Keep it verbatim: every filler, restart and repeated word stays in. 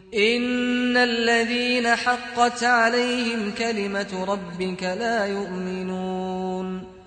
إن الذين حقت عليهم كلمة ربك لا يؤمنون